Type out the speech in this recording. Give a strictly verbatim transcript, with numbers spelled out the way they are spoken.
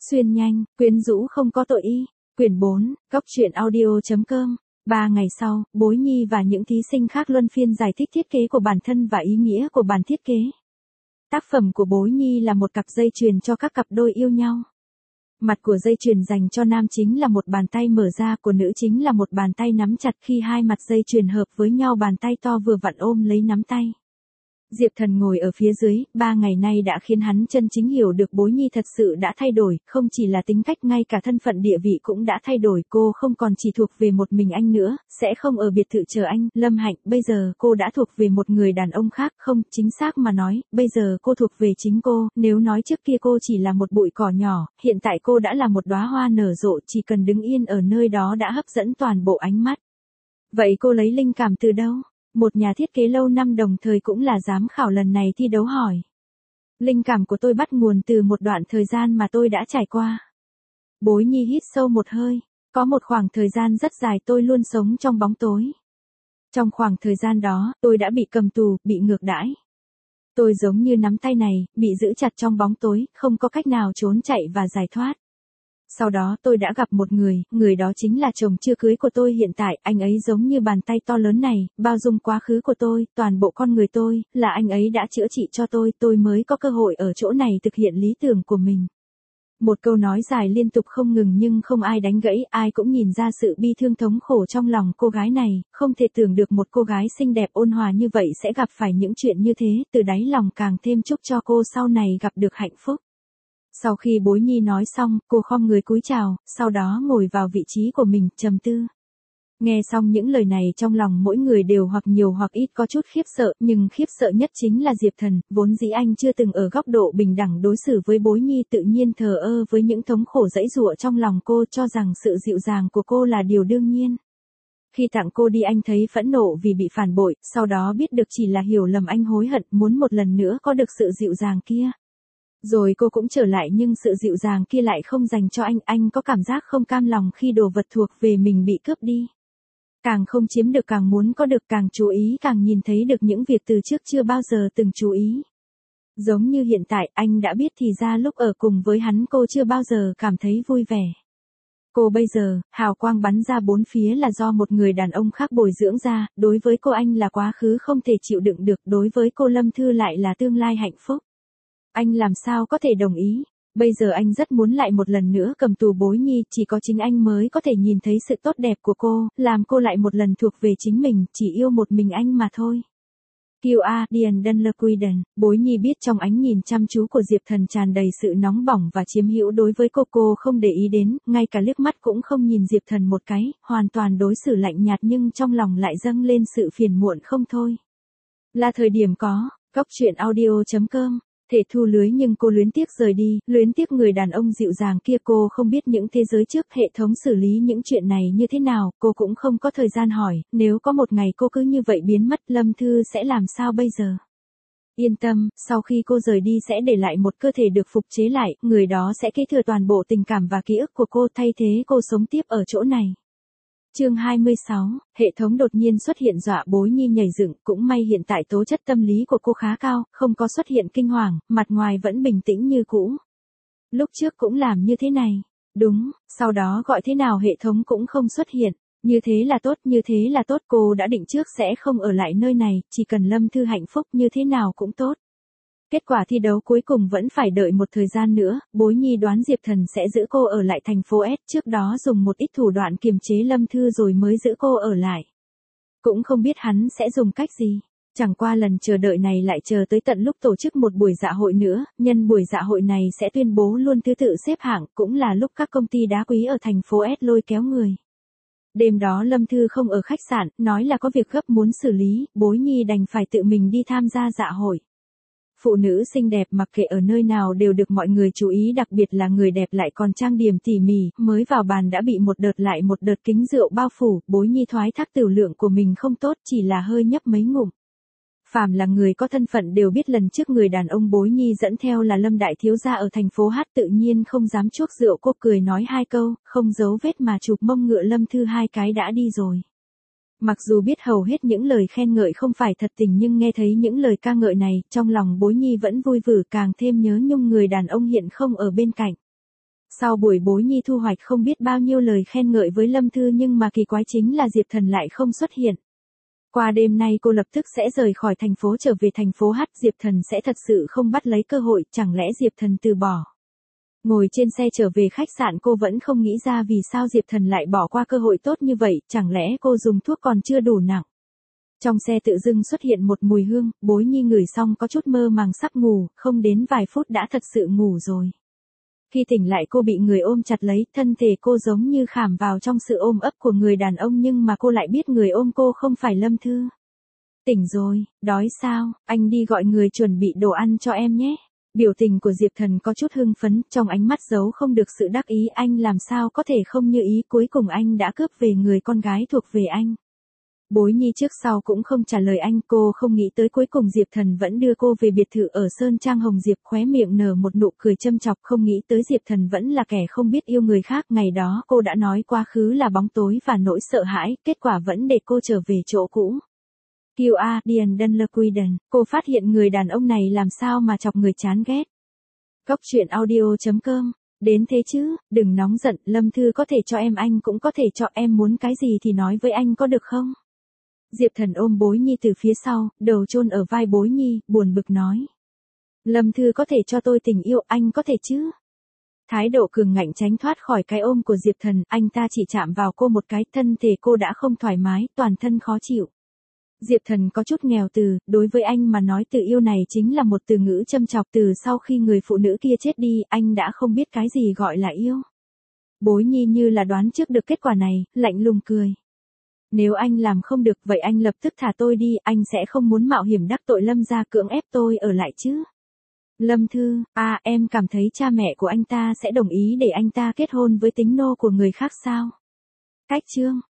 Xuyên nhanh, quyến rũ không có tội y. Quyển bốn, góc truyện audio.com. Ba ngày sau, Bối Nhi và những thí sinh khác luân phiên giải thích thiết kế của bản thân và ý nghĩa của bản thiết kế. Tác phẩm của Bối Nhi là một cặp dây chuyền cho các cặp đôi yêu nhau. Mặt của dây chuyền dành cho nam chính là một bàn tay mở ra, của nữ chính là một bàn tay nắm chặt. Khi hai mặt dây chuyền hợp với nhau, bàn tay to vừa vặn ôm lấy nắm tay. Diệp Thần ngồi ở phía dưới, ba ngày nay đã khiến hắn chân chính hiểu được Bối Nhi thật sự đã thay đổi, không chỉ là tính cách, ngay cả thân phận địa vị cũng đã thay đổi. Cô không còn chỉ thuộc về một mình anh nữa, sẽ không ở biệt thự chờ anh, Lâm Hạnh, bây giờ cô đã thuộc về một người đàn ông khác. Không, chính xác mà nói, bây giờ cô thuộc về chính cô. Nếu nói trước kia cô chỉ là một bụi cỏ nhỏ, hiện tại cô đã là một đóa hoa nở rộ, chỉ cần đứng yên ở nơi đó đã hấp dẫn toàn bộ ánh mắt. Vậy cô lấy linh cảm từ đâu? Một nhà thiết kế lâu năm đồng thời cũng là giám khảo lần này thi đấu hỏi. Linh cảm của tôi bắt nguồn từ một đoạn thời gian mà tôi đã trải qua. Bối Nhi hít sâu một hơi. Có một khoảng thời gian rất dài tôi luôn sống trong bóng tối. Trong khoảng thời gian đó, tôi đã bị cầm tù, bị ngược đãi. Tôi giống như nắm tay này, bị giữ chặt trong bóng tối, không có cách nào trốn chạy và giải thoát. Sau đó tôi đã gặp một người, người đó chính là chồng chưa cưới của tôi hiện tại. Anh ấy giống như bàn tay to lớn này, bao dung quá khứ của tôi, toàn bộ con người tôi, là anh ấy đã chữa trị cho tôi, tôi mới có cơ hội ở chỗ này thực hiện lý tưởng của mình. Một câu nói dài liên tục không ngừng nhưng không ai đánh gãy, ai cũng nhìn ra sự bi thương thống khổ trong lòng cô gái này, không thể tưởng được một cô gái xinh đẹp ôn hòa như vậy sẽ gặp phải những chuyện như thế, từ đáy lòng càng thêm chúc cho cô sau này gặp được hạnh phúc. Sau khi Bối Nhi nói xong, cô khom người cúi chào, sau đó ngồi vào vị trí của mình, trầm tư. Nghe xong những lời này trong lòng mỗi người đều hoặc nhiều hoặc ít có chút khiếp sợ, nhưng khiếp sợ nhất chính là Diệp Thần, vốn dĩ anh chưa từng ở góc độ bình đẳng đối xử với Bối Nhi, tự nhiên thờ ơ với những thống khổ dẫy dụa trong lòng cô, cho rằng sự dịu dàng của cô là điều đương nhiên. Khi tặng cô đi anh thấy phẫn nộ vì bị phản bội, sau đó biết được chỉ là hiểu lầm, anh hối hận, muốn một lần nữa có được sự dịu dàng kia. Rồi cô cũng trở lại nhưng sự dịu dàng kia lại không dành cho anh, anh có cảm giác không cam lòng khi đồ vật thuộc về mình bị cướp đi. Càng không chiếm được càng muốn có được, càng chú ý càng nhìn thấy được những việc từ trước chưa bao giờ từng chú ý. Giống như hiện tại, anh đã biết thì ra lúc ở cùng với hắn cô chưa bao giờ cảm thấy vui vẻ. Cô bây giờ, hào quang bắn ra bốn phía là do một người đàn ông khác bồi dưỡng ra, đối với cô anh là quá khứ không thể chịu đựng được, đối với cô Lâm Thư lại là tương lai hạnh phúc. Anh làm sao có thể đồng ý? Bây giờ anh rất muốn lại một lần nữa cầm tù Bối Nhi, chỉ có chính anh mới có thể nhìn thấy sự tốt đẹp của cô, làm cô lại một lần thuộc về chính mình, chỉ yêu một mình anh mà thôi. Kiều A. Điền Đân Lơ Quy Đần, Bối Nhi biết trong ánh nhìn chăm chú của Diệp Thần tràn đầy sự nóng bỏng và chiếm hữu đối với cô, cô không để ý đến, ngay cả liếc mắt cũng không nhìn Diệp Thần một cái, hoàn toàn đối xử lạnh nhạt nhưng trong lòng lại dâng lên sự phiền muộn không thôi. Là thời điểm có, góc truyện audio.com. Thể thu lưới nhưng cô luyến tiếc rời đi, luyến tiếc người đàn ông dịu dàng kia. Cô không biết những thế giới trước hệ thống xử lý những chuyện này như thế nào, cô cũng không có thời gian hỏi, nếu có một ngày cô cứ như vậy biến mất, Lâm Thư sẽ làm sao bây giờ? Yên tâm, sau khi cô rời đi sẽ để lại một cơ thể được phục chế lại, người đó sẽ kế thừa toàn bộ tình cảm và ký ức của cô, thay thế cô sống tiếp ở chỗ này. Chương hai mươi sáu, hệ thống đột nhiên xuất hiện dọa Bối Nhi nhảy dựng, cũng may hiện tại tố chất tâm lý của cô khá cao, không có xuất hiện kinh hoàng, mặt ngoài vẫn bình tĩnh như cũ. Lúc trước cũng làm như thế này, đúng, sau đó gọi thế nào hệ thống cũng không xuất hiện, như thế là tốt, như thế là tốt, cô đã định trước sẽ không ở lại nơi này, chỉ cần Lâm Thư hạnh phúc như thế nào cũng tốt. Kết quả thi đấu cuối cùng vẫn phải đợi một thời gian nữa, Bối Nhi đoán Diệp Thần sẽ giữ cô ở lại thành phố S, trước đó dùng một ít thủ đoạn kiềm chế Lâm Thư rồi mới giữ cô ở lại. Cũng không biết hắn sẽ dùng cách gì. Chẳng qua lần chờ đợi này lại chờ tới tận lúc tổ chức một buổi dạ hội nữa, nhân buổi dạ hội này sẽ tuyên bố luôn thứ tự xếp hạng, cũng là lúc các công ty đá quý ở thành phố S lôi kéo người. Đêm đó Lâm Thư không ở khách sạn, nói là có việc gấp muốn xử lý, Bối Nhi đành phải tự mình đi tham gia dạ hội. Phụ nữ xinh đẹp mặc kệ ở nơi nào đều được mọi người chú ý, đặc biệt là người đẹp lại còn trang điểm tỉ mỉ, mới vào bàn đã bị một đợt lại một đợt kính rượu bao phủ, Bối Nhi thoái thác tiểu lượng của mình không tốt, chỉ là hơi nhấp mấy ngụm. Phàm là người có thân phận đều biết lần trước người đàn ông Bối Nhi dẫn theo là Lâm đại thiếu gia ở thành phố Hát, tự nhiên không dám chuốc rượu, cô cười nói hai câu, không giấu vết mà chụp mông ngựa Lâm Thư hai cái đã đi rồi. Mặc dù biết hầu hết những lời khen ngợi không phải thật tình nhưng nghe thấy những lời ca ngợi này, trong lòng Bối Nhi vẫn vui vử, càng thêm nhớ nhung người đàn ông hiện không ở bên cạnh. Sau buổi Bối Nhi thu hoạch không biết bao nhiêu lời khen ngợi với Lâm Thư nhưng mà kỳ quái chính là Diệp Thần lại không xuất hiện. Qua đêm nay cô lập tức sẽ rời khỏi thành phố trở về thành phố H, Diệp Thần sẽ thật sự không bắt lấy cơ hội, chẳng lẽ Diệp Thần từ bỏ. Ngồi trên xe trở về khách sạn cô vẫn không nghĩ ra vì sao Diệp Thần lại bỏ qua cơ hội tốt như vậy, chẳng lẽ cô dùng thuốc còn chưa đủ nặng. Trong xe tự dưng xuất hiện một mùi hương, Bối Nhi ngửi xong có chút mơ màng sắp ngủ, không đến vài phút đã thật sự ngủ rồi. Khi tỉnh lại cô bị người ôm chặt lấy, thân thể cô giống như khảm vào trong sự ôm ấp của người đàn ông nhưng mà cô lại biết người ôm cô không phải Lâm Thư. Tỉnh rồi, đói sao, anh đi gọi người chuẩn bị đồ ăn cho em nhé. Biểu tình của Diệp Thần có chút hưng phấn, trong ánh mắt giấu không được sự đắc ý, anh làm sao có thể không như ý, cuối cùng anh đã cướp về người con gái thuộc về anh. Bối Nhi trước sau cũng không trả lời anh, cô không nghĩ tới cuối cùng Diệp Thần vẫn đưa cô về biệt thự ở Sơn Trang Hồng Diệp, khóe miệng nở một nụ cười châm chọc, không nghĩ tới Diệp Thần vẫn là kẻ không biết yêu người khác, ngày đó cô đã nói quá khứ là bóng tối và nỗi sợ hãi, kết quả vẫn để cô trở về chỗ cũ. Q A Dian Dunlequiden, cô phát hiện người đàn ông này làm sao mà chọc người chán ghét. Góc truyện audio chấm com, đến thế chứ, đừng nóng giận, Lâm Thư có thể cho em, anh cũng có thể cho em, muốn cái gì thì nói với anh có được không? Diệp Thần ôm Bối Nhi từ phía sau, đầu chôn ở vai Bối Nhi, buồn bực nói. Lâm Thư có thể cho tôi tình yêu, anh có thể chứ? Thái độ cường ngạnh tránh thoát khỏi cái ôm của Diệp Thần, anh ta chỉ chạm vào cô một cái, thân thể cô đã không thoải mái, toàn thân khó chịu. Diệp Thần có chút nghèo từ, đối với anh mà nói từ yêu này chính là một từ ngữ châm chọc, từ sau khi người phụ nữ kia chết đi, anh đã không biết cái gì gọi là yêu. Bối Nhi như là đoán trước được kết quả này, lạnh lùng cười. Nếu anh làm không được vậy anh lập tức thả tôi đi, anh sẽ không muốn mạo hiểm đắc tội Lâm gia cưỡng ép tôi ở lại chứ. Lâm Thư, à em cảm thấy cha mẹ của anh ta sẽ đồng ý để anh ta kết hôn với tính nô của người khác sao? Cách chương.